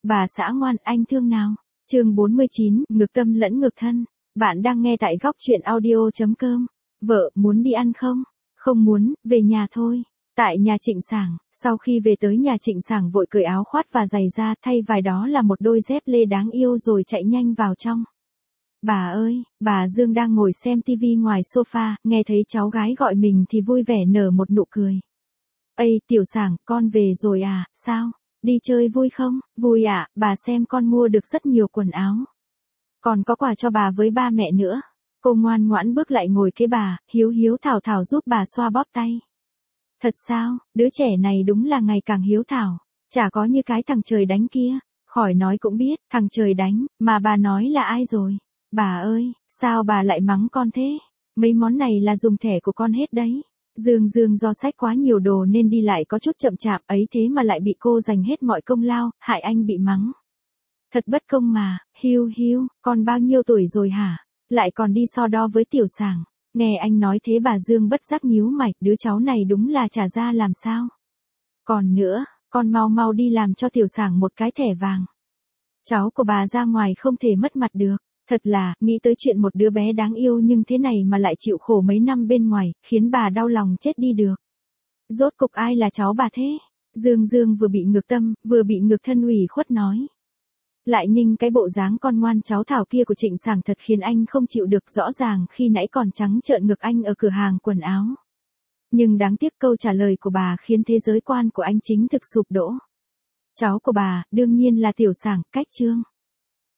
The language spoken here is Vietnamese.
Bà xã ngoan, anh thương nào. Chương 49, ngược tâm lẫn ngược thân. Bạn đang nghe tại góc truyện audio.com. Vợ, muốn đi ăn không? Không muốn, về nhà thôi. Tại nhà Trịnh Sảng, sau khi về tới nhà Trịnh Sảng vội cởi áo khoác và giày ra, thay vào đó là một đôi dép lê đáng yêu rồi chạy nhanh vào trong. Bà ơi, bà Dương đang ngồi xem tivi ngoài sofa, nghe thấy cháu gái gọi mình thì vui vẻ nở một nụ cười. Ây, Tiểu Sảng, con về rồi à, sao? Đi chơi vui không? Vui ạ, bà xem con mua được rất nhiều quần áo. Còn có quà cho bà với ba mẹ nữa. Cô ngoan ngoãn bước lại ngồi kế bà, hiếu hiếu thảo thảo giúp bà xoa bóp tay. Thật sao, đứa trẻ này đúng là ngày càng hiếu thảo. Chả có như cái thằng trời đánh kia. Khỏi nói cũng biết, thằng trời đánh, mà bà nói là ai rồi? Bà ơi, sao bà lại mắng con thế? Mấy món này là dùng thẻ của con hết đấy. Dương do xách quá nhiều đồ nên đi lại có chút chậm chạp ấy thế mà lại bị cô giành hết mọi công lao, hại anh bị mắng. Thật bất công mà, Hiu, con bao nhiêu tuổi rồi hả? Lại còn đi so đo với Tiểu Sảng. Nghe anh nói thế bà Dương bất giác nhíu mày, đứa cháu này đúng là trả ra làm sao? Còn nữa, con mau đi làm cho Tiểu Sảng một cái thẻ vàng. Cháu của bà ra ngoài không thể mất mặt được. Thật là, nghĩ tới chuyện một đứa bé đáng yêu nhưng thế này mà lại chịu khổ mấy năm bên ngoài, khiến bà đau lòng chết đi được. Rốt cục ai là cháu bà thế? Dương vừa bị ngược tâm, vừa bị ngược thân ủy khuất nói. Lại nhìn cái bộ dáng con ngoan cháu thảo kia của Trịnh Sảng thật khiến anh không chịu được, rõ ràng khi nãy còn trắng trợn ngược anh ở cửa hàng quần áo. Nhưng đáng tiếc câu trả lời của bà khiến thế giới quan của anh chính thực sụp đổ. Cháu của bà, đương nhiên là Tiểu Sảng, cách chương.